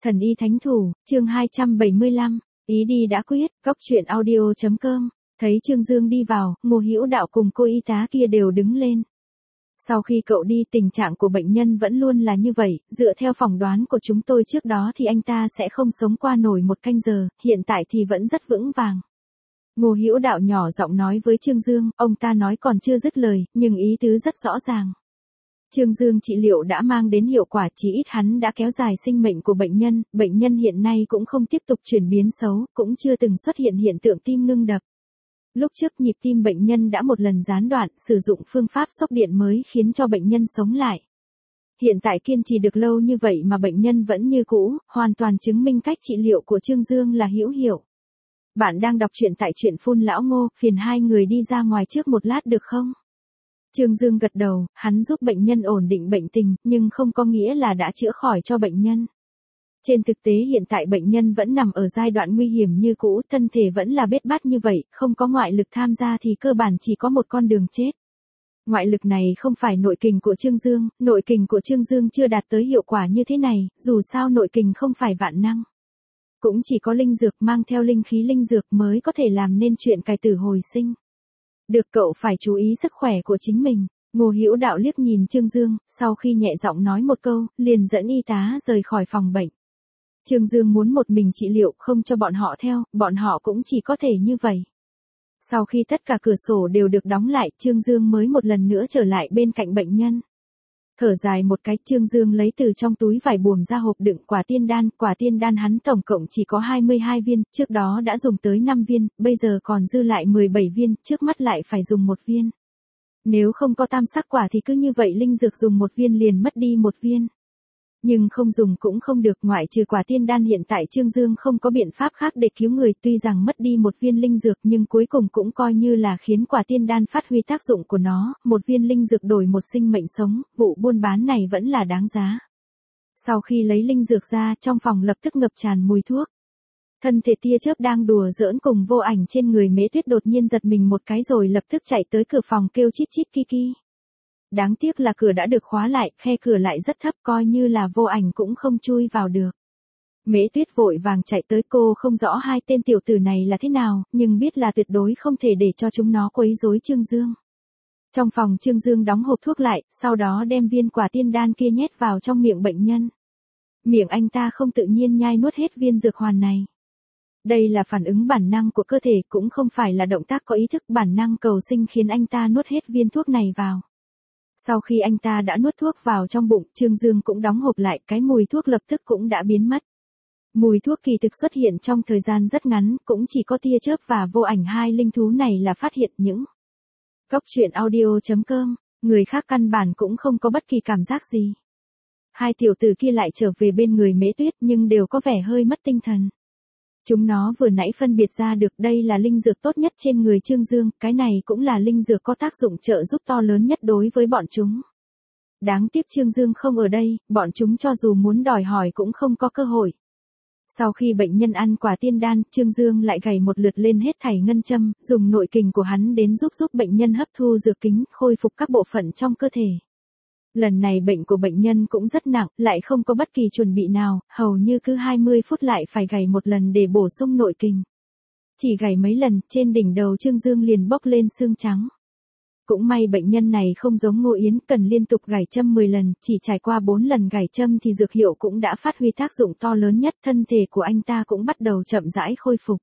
Thần y thánh thủ, chương 275, ý đi đã quyết, góc truyện audio.com, thấy Trương Dương đi vào, Ngô Hữu Đạo cùng cô y tá kia đều đứng lên. Sau khi cậu đi, tình trạng của bệnh nhân vẫn luôn là như vậy, dựa theo phỏng đoán của chúng tôi trước đó thì anh ta sẽ không sống qua nổi 1 canh giờ, hiện tại thì vẫn rất vững vàng. Ngô Hữu Đạo nhỏ giọng nói với Trương Dương, ông ta nói còn chưa dứt lời, nhưng ý tứ rất rõ ràng. Trương Dương trị liệu đã mang đến hiệu quả, chí ít hắn đã kéo dài sinh mệnh của bệnh nhân hiện nay cũng không tiếp tục chuyển biến xấu, cũng chưa từng xuất hiện hiện tượng tim ngưng đập. Lúc trước nhịp tim bệnh nhân đã một lần gián đoạn, sử dụng phương pháp sốc điện mới khiến cho bệnh nhân sống lại. Hiện tại kiên trì được lâu như vậy mà bệnh nhân vẫn như cũ, hoàn toàn chứng minh cách trị liệu của Trương Dương là hữu hiệu. Bạn đang đọc truyện tại truyện Phun Lão Ngô, phiền hai người đi ra ngoài trước một lát được không? Trương Dương gật đầu, hắn giúp bệnh nhân ổn định bệnh tình, nhưng không có nghĩa là đã chữa khỏi cho bệnh nhân. Trên thực tế hiện tại bệnh nhân vẫn nằm ở giai đoạn nguy hiểm như cũ, thân thể vẫn là bết bát như vậy, không có ngoại lực tham gia thì cơ bản chỉ có một con đường chết. Ngoại lực này không phải nội kình của Trương Dương, nội kình của Trương Dương chưa đạt tới hiệu quả như thế này, dù sao nội kình không phải vạn năng. Cũng chỉ có linh dược mang theo linh khí linh dược mới có thể làm nên chuyện cải tử hồi sinh. Được, cậu phải chú ý sức khỏe của chính mình. Ngô Hữu Đạo liếc nhìn Trương Dương, sau khi nhẹ giọng nói một câu, liền dẫn y tá rời khỏi phòng bệnh. Trương Dương muốn một mình trị liệu, không cho bọn họ theo, bọn họ cũng chỉ có thể như vậy. Sau khi tất cả cửa sổ đều được đóng lại, Trương Dương mới một lần nữa trở lại bên cạnh bệnh nhân. Thở dài một cái, Trương Dương lấy từ trong túi vải buồm ra hộp đựng quả tiên đan hắn tổng cộng chỉ có 22 viên, trước đó đã dùng tới 5 viên, bây giờ còn dư lại 17 viên, trước mắt lại phải dùng 1 viên. Nếu không có tam sắc quả thì cứ như vậy linh dược dùng 1 viên liền mất đi 1 viên. Nhưng không dùng cũng không được, ngoại trừ quả tiên đan hiện tại Trương Dương không có biện pháp khác để cứu người, tuy rằng mất đi 1 viên linh dược nhưng cuối cùng cũng coi như là khiến quả tiên đan phát huy tác dụng của nó, 1 viên linh dược đổi 1 sinh mệnh sống, vụ buôn bán này vẫn là đáng giá. Sau khi lấy linh dược ra, trong phòng lập tức ngập tràn mùi thuốc. Thân thể tia chớp đang đùa giỡn cùng Vô Ảnh trên người Mễ Tuyết đột nhiên giật mình một cái rồi lập tức chạy tới cửa phòng kêu chít chít kiki. Đáng tiếc là cửa đã được khóa lại, khe cửa lại rất thấp, coi như là Vô Ảnh cũng không chui vào được. Mễ Tuyết vội vàng chạy tới, cô không rõ hai tên tiểu tử này là thế nào, nhưng biết là tuyệt đối không thể để cho chúng nó quấy rối Trương Dương. Trong phòng Trương Dương đóng hộp thuốc lại, sau đó đem viên quả tiên đan kia nhét vào trong miệng bệnh nhân. Miệng anh ta không tự nhiên nhai nuốt hết viên dược hoàn này. Đây là phản ứng bản năng của cơ thể, cũng không phải là động tác có ý thức, bản năng cầu sinh khiến anh ta nuốt hết viên thuốc này vào. Sau khi anh ta đã nuốt thuốc vào trong bụng, Trương Dương cũng đóng hộp lại, cái mùi thuốc lập tức cũng đã biến mất. Mùi thuốc kỳ thực xuất hiện trong thời gian rất ngắn, cũng chỉ có tia chớp và Vô Ảnh hai linh thú này là phát hiện những. Góc truyện audio.com, người khác căn bản cũng không có bất kỳ cảm giác gì. Hai tiểu tử kia lại trở về bên người Mễ Tuyết nhưng đều có vẻ hơi mất tinh thần. Chúng nó vừa nãy phân biệt ra được đây là linh dược tốt nhất trên người Trương Dương, cái này cũng là linh dược có tác dụng trợ giúp to lớn nhất đối với bọn chúng. Đáng tiếc Trương Dương không ở đây, bọn chúng cho dù muốn đòi hỏi cũng không có cơ hội. Sau khi bệnh nhân ăn quả tiên đan, Trương Dương lại gảy một lượt lên hết thảy ngân châm, dùng nội kình của hắn đến giúp bệnh nhân hấp thu dược kính, khôi phục các bộ phận trong cơ thể. Lần này bệnh của bệnh nhân cũng rất nặng, lại không có bất kỳ chuẩn bị nào, hầu như cứ 20 phút lại phải gảy một lần để bổ sung nội kình. Chỉ gảy mấy lần, trên đỉnh đầu Trương Dương liền bốc lên xương trắng. Cũng may bệnh nhân này không giống Ngô Yến, cần liên tục gảy châm 10 lần, chỉ trải qua 4 lần gảy châm thì dược hiệu cũng đã phát huy tác dụng to lớn nhất, thân thể của anh ta cũng bắt đầu chậm rãi khôi phục.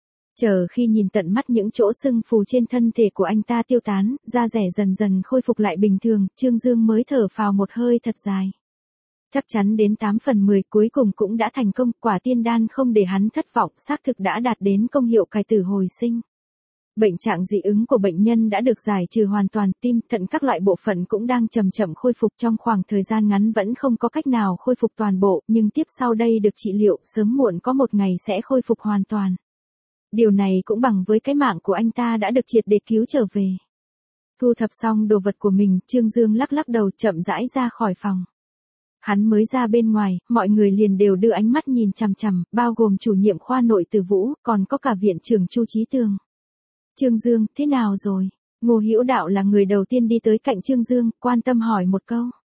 Chờ khi nhìn tận mắt những chỗ sưng phù trên thân thể của anh ta tiêu tán, da rẻ dần dần khôi phục lại bình thường, Trương Dương mới thở phào một hơi thật dài. Chắc chắn đến 8 phần 10 cuối cùng cũng đã thành công, quả tiên đan không để hắn thất vọng, xác thực đã đạt đến công hiệu cải tử hồi sinh. Bệnh trạng dị ứng của bệnh nhân đã được giải trừ hoàn toàn, tim, thận các loại bộ phận cũng đang chậm chậm khôi phục, trong khoảng thời gian ngắn vẫn không có cách nào khôi phục toàn bộ, nhưng tiếp sau đây được trị liệu, sớm muộn có một ngày sẽ khôi phục hoàn toàn. Điều này cũng bằng với cái mạng của anh ta đã được triệt để cứu trở về. Thu thập xong đồ vật của mình, Trương Dương lắc lắc đầu chậm rãi ra khỏi phòng. Hắn mới ra bên ngoài, mọi người liền đều đưa ánh mắt nhìn chằm chằm, bao gồm chủ nhiệm khoa nội Từ Vũ, còn có cả viện trưởng Chu Chí Tường. Trương Dương, thế nào rồi? Ngô Hữu Đạo là người đầu tiên đi tới cạnh Trương Dương, quan tâm hỏi một câu.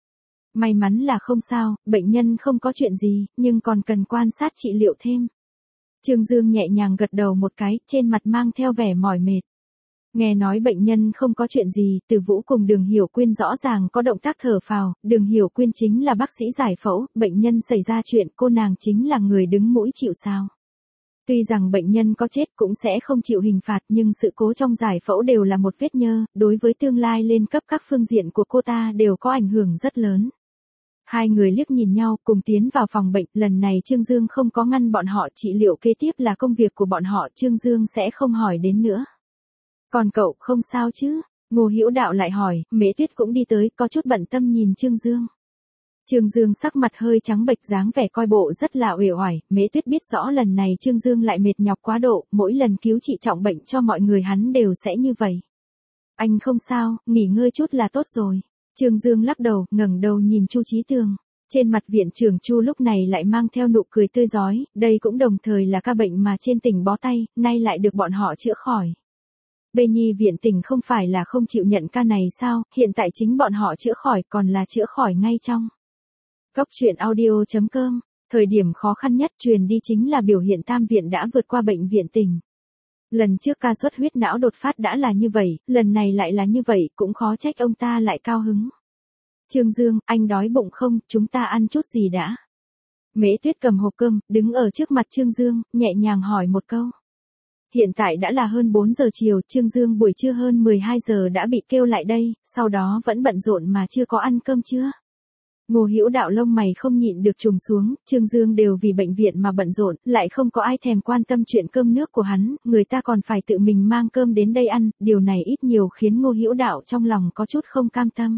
May mắn là không sao, bệnh nhân không có chuyện gì, nhưng còn cần quan sát trị liệu thêm. Trương Dương nhẹ nhàng gật đầu một cái, trên mặt mang theo vẻ mỏi mệt. Nghe nói bệnh nhân không có chuyện gì, Từ Vũ cùng Đường Hiểu Quyên rõ ràng có động tác thở phào, Đường Hiểu Quyên chính là bác sĩ giải phẫu, bệnh nhân xảy ra chuyện cô nàng chính là người đứng mũi chịu sào. Tuy rằng bệnh nhân có chết cũng sẽ không chịu hình phạt nhưng sự cố trong giải phẫu đều là một vết nhơ, đối với tương lai lên cấp các phương diện của cô ta đều có ảnh hưởng rất lớn. Hai người liếc nhìn nhau cùng tiến vào phòng bệnh, lần này Trương Dương không có ngăn bọn họ, trị liệu kế tiếp là công việc của bọn họ, Trương Dương sẽ không hỏi đến nữa. Còn cậu không sao chứ? Ngô Hữu Đạo lại hỏi, Mễ Tuyết cũng đi tới, có chút bận tâm nhìn Trương Dương. Trương Dương sắc mặt hơi trắng bệch, dáng vẻ coi bộ rất là uể oải, Mễ Tuyết biết rõ lần này Trương Dương lại mệt nhọc quá độ, mỗi lần cứu trị trọng bệnh cho mọi người hắn đều sẽ như vậy. Anh không sao, nghỉ ngơi chút là tốt rồi. Trương Dương lắc đầu, ngẩng đầu nhìn Chu Chí Tường. Trên mặt viện trưởng Chu lúc này lại mang theo nụ cười tươi rói, đây cũng đồng thời là ca bệnh mà trên tỉnh bó tay, nay lại được bọn họ chữa khỏi. Bê Nhi viện tỉnh không phải là không chịu nhận ca này sao, hiện tại chính bọn họ chữa khỏi còn là chữa khỏi ngay trong. Góc truyện audio.com, thời điểm khó khăn nhất truyền đi chính là biểu hiện Tam viện đã vượt qua bệnh viện tỉnh. Lần trước ca xuất huyết não đột phát đã là như vậy, lần này lại là như vậy, cũng khó trách ông ta lại cao hứng. Trương Dương, anh đói bụng không, chúng ta ăn chút gì đã. Mễ Tuyết cầm hộp cơm, đứng ở trước mặt Trương Dương, nhẹ nhàng hỏi một câu. Hiện tại đã là hơn 4 giờ chiều, Trương Dương buổi trưa hơn 12 giờ đã bị kêu lại đây, sau đó vẫn bận rộn mà chưa có ăn cơm trưa. Ngô Hữu Đạo lông mày không nhịn được trùng xuống, Trương Dương đều vì bệnh viện mà bận rộn, lại không có ai thèm quan tâm chuyện cơm nước của hắn, người ta còn phải tự mình mang cơm đến đây ăn, điều này ít nhiều khiến Ngô Hữu Đạo trong lòng có chút không cam tâm.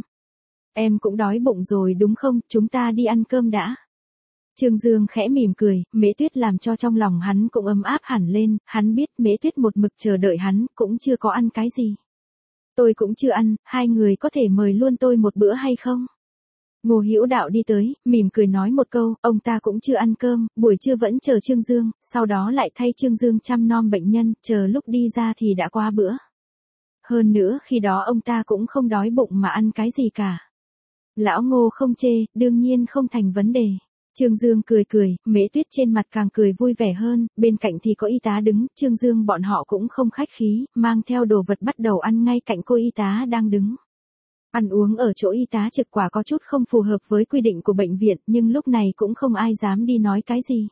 Em cũng đói bụng rồi đúng không, chúng ta đi ăn cơm đã. Trương Dương khẽ mỉm cười, Mễ Tuyết làm cho trong lòng hắn cũng ấm áp hẳn lên, hắn biết Mễ Tuyết một mực chờ đợi hắn, cũng chưa có ăn cái gì. Tôi cũng chưa ăn, hai người có thể mời luôn tôi một bữa hay không? Ngô Hữu Đạo đi tới, mỉm cười nói một câu, ông ta cũng chưa ăn cơm, buổi trưa vẫn chờ Trương Dương, sau đó lại thay Trương Dương chăm nom bệnh nhân, chờ lúc đi ra thì đã qua bữa. Hơn nữa khi đó ông ta cũng không đói bụng mà ăn cái gì cả. Lão Ngô không chê, đương nhiên không thành vấn đề. Trương Dương cười cười, Mễ Tuyết trên mặt càng cười vui vẻ hơn, bên cạnh thì có y tá đứng, Trương Dương bọn họ cũng không khách khí, mang theo đồ vật bắt đầu ăn ngay cạnh cô y tá đang đứng. Ăn uống ở chỗ y tá trực quả có chút không phù hợp với quy định của bệnh viện, nhưng lúc này cũng không ai dám đi nói cái gì.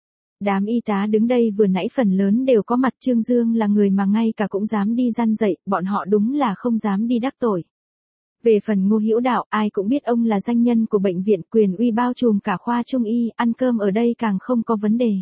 Đám y tá đứng đây vừa nãy phần lớn đều có mặt, Trương Dương là người mà ngay cả cũng dám đi răn dậy, bọn họ đúng là không dám đi đắc tội. Về phần Ngô Hữu Đạo, ai cũng biết ông là danh nhân của bệnh viện, quyền uy bao trùm cả khoa trung y, ăn cơm ở đây càng không có vấn đề.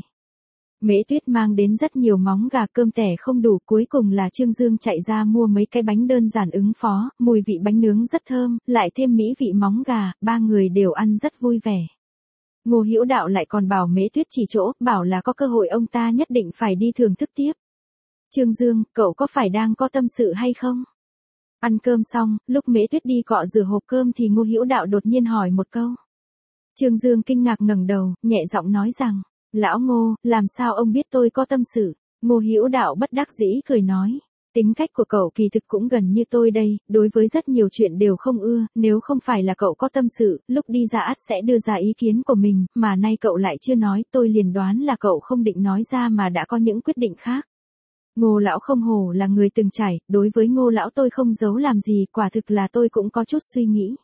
Mễ Tuyết mang đến rất nhiều móng gà, cơm tẻ không đủ, cuối cùng là Trương Dương chạy ra mua mấy cái bánh đơn giản ứng phó, mùi vị bánh nướng rất thơm, lại thêm mỹ vị móng gà, ba người đều ăn rất vui vẻ. Ngô Hữu Đạo lại còn bảo Mễ Tuyết chỉ chỗ, bảo là có cơ hội ông ta nhất định phải đi thưởng thức tiếp. Trương Dương, cậu có phải đang có tâm sự hay không? Ăn cơm xong, lúc Mễ Tuyết đi cọ rửa hộp cơm thì Ngô Hữu Đạo đột nhiên hỏi một câu. Trương Dương kinh ngạc ngẩng đầu, nhẹ giọng nói rằng, Lão Ngô, làm sao ông biết tôi có tâm sự? Ngô Hữu Đạo bất đắc dĩ cười nói, tính cách của cậu kỳ thực cũng gần như tôi đây, đối với rất nhiều chuyện đều không ưa, nếu không phải là cậu có tâm sự, lúc đi ra ắt sẽ đưa ra ý kiến của mình, mà nay cậu lại chưa nói, tôi liền đoán là cậu không định nói ra mà đã có những quyết định khác. Ngô lão không hổ là người từng trải, đối với Ngô lão tôi không giấu làm gì, quả thực là tôi cũng có chút suy nghĩ.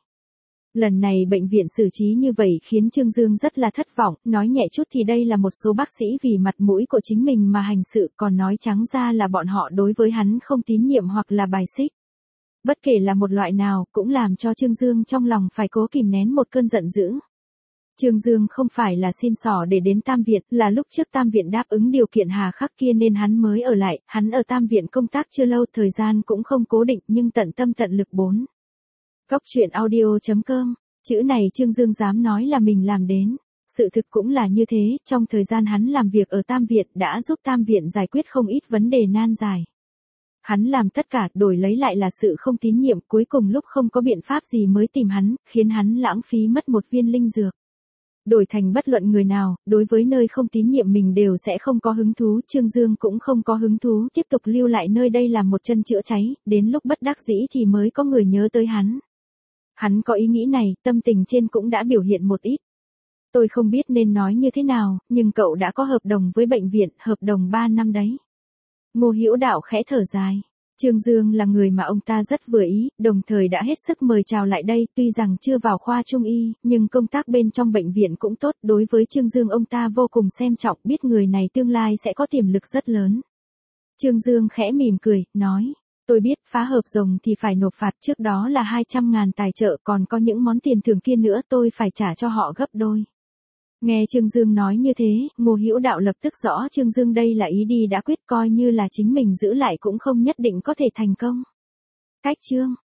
Lần này bệnh viện xử trí như vậy khiến Trương Dương rất là thất vọng, nói nhẹ chút thì đây là một số bác sĩ vì mặt mũi của chính mình mà hành sự, còn nói trắng ra là bọn họ đối với hắn không tín nhiệm hoặc là bài xích. Bất kể là một loại nào, cũng làm cho Trương Dương trong lòng phải cố kìm nén một cơn giận dữ. Trương Dương không phải là xin xỏ để đến Tam Viện, là lúc trước Tam Viện đáp ứng điều kiện hà khắc kia nên hắn mới ở lại, hắn ở Tam Viện công tác chưa lâu, thời gian cũng không cố định nhưng tận tâm tận lực 4. Góc truyện audio.com, chữ này Trương Dương dám nói là mình làm đến. Sự thực cũng là như thế, trong thời gian hắn làm việc ở Tam Viện đã giúp Tam Viện giải quyết không ít vấn đề nan giải. Hắn làm tất cả, đổi lấy lại là sự không tín nhiệm, cuối cùng lúc không có biện pháp gì mới tìm hắn, khiến hắn lãng phí mất một viên linh dược. Đổi thành bất luận người nào, đối với nơi không tín nhiệm mình đều sẽ không có hứng thú, Trương Dương cũng không có hứng thú tiếp tục lưu lại nơi đây làm một chân chữa cháy, đến lúc bất đắc dĩ thì mới có người nhớ tới hắn. Hắn có ý nghĩ này, tâm tình trên cũng đã biểu hiện một ít. Tôi không biết nên nói như thế nào, nhưng cậu đã có hợp đồng với bệnh viện, hợp đồng 3 năm đấy. Ngô Hữu Đạo khẽ thở dài. Trương Dương là người mà ông ta rất vừa ý, đồng thời đã hết sức mời chào lại đây, tuy rằng chưa vào khoa trung y, nhưng công tác bên trong bệnh viện cũng tốt, đối với Trương Dương ông ta vô cùng xem trọng, biết người này tương lai sẽ có tiềm lực rất lớn. Trương Dương khẽ mỉm cười, nói, tôi biết phá hợp rồng thì phải nộp phạt, trước đó là 200.000 tài trợ, còn có những món tiền thưởng kia nữa tôi phải trả cho họ gấp đôi. Nghe Trương Dương nói như thế, Ngô Hữu Đạo lập tức rõ Trương Dương đây là ý đi đã quyết, coi như là chính mình giữ lại cũng không nhất định có thể thành công. Cách chương